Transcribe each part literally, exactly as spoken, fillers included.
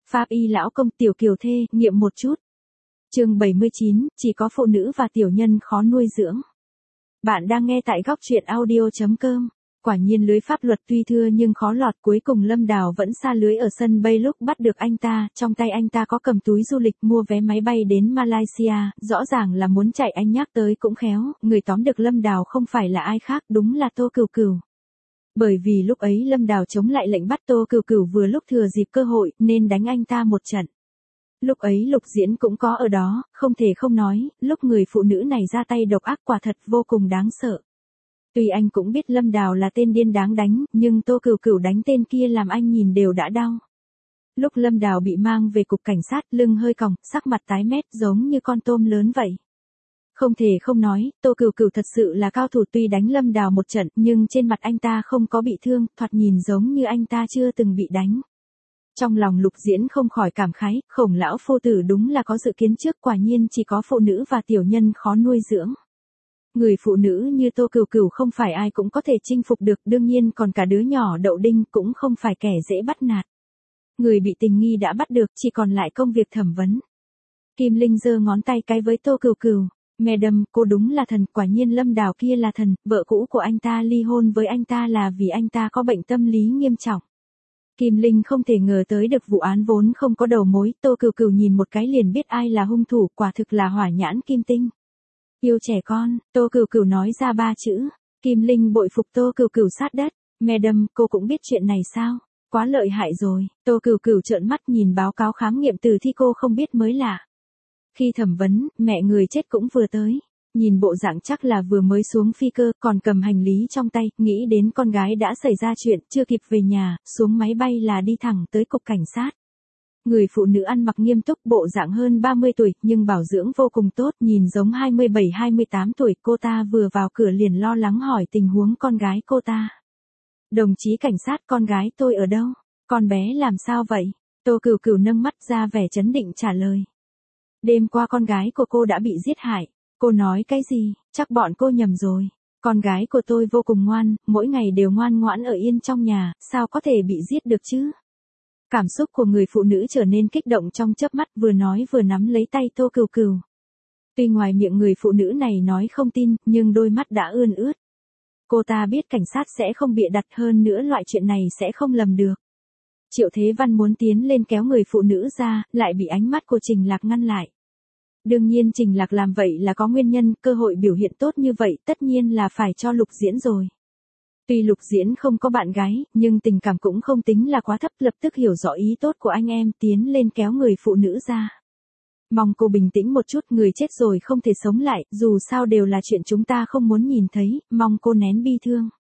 Pháp y lão công tiểu kiều thê, nghiệm một chút. Chương bảy mươi chín, chỉ có phụ nữ và tiểu nhân khó nuôi dưỡng. Bạn đang nghe tại góc truyện audio chấm com. Quả nhiên lưới pháp luật tuy thưa nhưng khó lọt, cuối cùng Lâm Đào vẫn sa lưới ở sân bay. Lúc bắt được anh ta, trong tay anh ta có cầm túi du lịch mua vé máy bay đến Malaysia, rõ ràng là muốn chạy. Anh nhắc tới cũng khéo, người tóm được Lâm Đào không phải là ai khác, đúng là Tô Cửu Cửu. Bởi vì lúc ấy Lâm Đào chống lại lệnh bắt Tô Cửu Cửu vừa lúc thừa dịp cơ hội nên đánh anh ta một trận. Lúc ấy Lục Diễn cũng có ở đó, không thể không nói, lúc người phụ nữ này ra tay độc ác quả thật vô cùng đáng sợ. Tuy anh cũng biết Lâm Đào là tên điên đáng đánh, nhưng Tô Cửu Cửu đánh tên kia làm anh nhìn đều đã đau. Lúc Lâm Đào bị mang về cục cảnh sát, lưng hơi còng, sắc mặt tái mét giống như con tôm lớn vậy. Không thể không nói, Tô Cửu Cửu thật sự là cao thủ, tuy đánh Lâm Đào một trận, nhưng trên mặt anh ta không có bị thương, thoạt nhìn giống như anh ta chưa từng bị đánh. Trong lòng Lục Diễn không khỏi cảm khái, Khổng lão phu tử đúng là có dự kiến trước, quả nhiên chỉ có phụ nữ và tiểu nhân khó nuôi dưỡng. Người phụ nữ như Tô Cửu Cửu không phải ai cũng có thể chinh phục được, đương nhiên còn cả đứa nhỏ đậu đinh cũng không phải kẻ dễ bắt nạt. Người bị tình nghi đã bắt được, chỉ còn lại công việc thẩm vấn. Kim Linh giơ ngón tay cái với Tô Cửu Cửu. Madam, cô đúng là thần, quả nhiên Lâm Đào kia là thần, vợ cũ của anh ta ly hôn với anh ta là vì anh ta có bệnh tâm lý nghiêm trọng. Kim Linh không thể ngờ tới được vụ án vốn không có đầu mối, Tô Cửu Cửu nhìn một cái liền biết ai là hung thủ, quả thực là hỏa nhãn kim tinh. Yêu trẻ con, Tô Cửu Cửu nói ra ba chữ. Kim Linh bội phục Tô Cửu Cửu sát đất. Madam, cô cũng biết chuyện này sao? Quá lợi hại rồi. Tô Cửu Cửu trợn mắt nhìn báo cáo khám nghiệm tử thi, cô không biết mới lạ. Khi thẩm vấn, mẹ người chết cũng vừa tới. Nhìn bộ dạng chắc là vừa mới xuống phi cơ, còn cầm hành lý trong tay, nghĩ đến con gái đã xảy ra chuyện, chưa kịp về nhà, xuống máy bay là đi thẳng tới cục cảnh sát. Người phụ nữ ăn mặc nghiêm túc, bộ dạng hơn ba mươi tuổi, nhưng bảo dưỡng vô cùng tốt, nhìn giống hai mươi bảy hai mươi tám tuổi. Cô ta vừa vào cửa liền lo lắng hỏi tình huống con gái cô ta. Đồng chí cảnh sát, con gái tôi ở đâu? Con bé làm sao vậy? Tô Cửu Cửu nâng mắt ra vẻ trấn định trả lời. Đêm qua con gái của cô đã bị giết hại. Cô nói cái gì? Chắc bọn cô nhầm rồi. Con gái của tôi vô cùng ngoan, mỗi ngày đều ngoan ngoãn ở yên trong nhà, sao có thể bị giết được chứ? Cảm xúc của người phụ nữ trở nên kích động trong chớp mắt, vừa nói vừa nắm lấy tay Tô Cửu Cửu. Tuy ngoài miệng người phụ nữ này nói không tin, nhưng đôi mắt đã ươn ướt. Cô ta biết cảnh sát sẽ không bịa đặt, hơn nữa loại chuyện này sẽ không lầm được. Triệu Thế Văn muốn tiến lên kéo người phụ nữ ra, lại bị ánh mắt của Trình Lạc ngăn lại. Đương nhiên Trình Lạc làm vậy là có nguyên nhân, cơ hội biểu hiện tốt như vậy tất nhiên là phải cho Lục Diễn rồi. Tuy Lục Diễn không có bạn gái, nhưng tình cảm cũng không tính là quá thấp, lập tức hiểu rõ ý tốt của anh em, tiến lên kéo người phụ nữ ra. Mong cô bình tĩnh một chút, người chết rồi không thể sống lại, dù sao đều là chuyện chúng ta không muốn nhìn thấy, mong cô nén bi thương.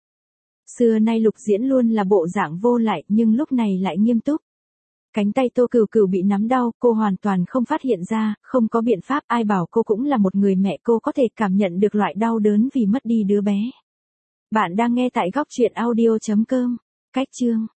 Xưa nay Lục Diễn luôn là bộ dạng vô lại, nhưng lúc này lại nghiêm túc. Cánh tay Tô Cửu Cửu bị nắm đau, cô hoàn toàn không phát hiện ra, không có biện pháp, ai bảo cô cũng là một người mẹ, cô có thể cảm nhận được loại đau đớn vì mất đi đứa bé. Bạn đang nghe tại góc truyện audio chấm com. Cách chương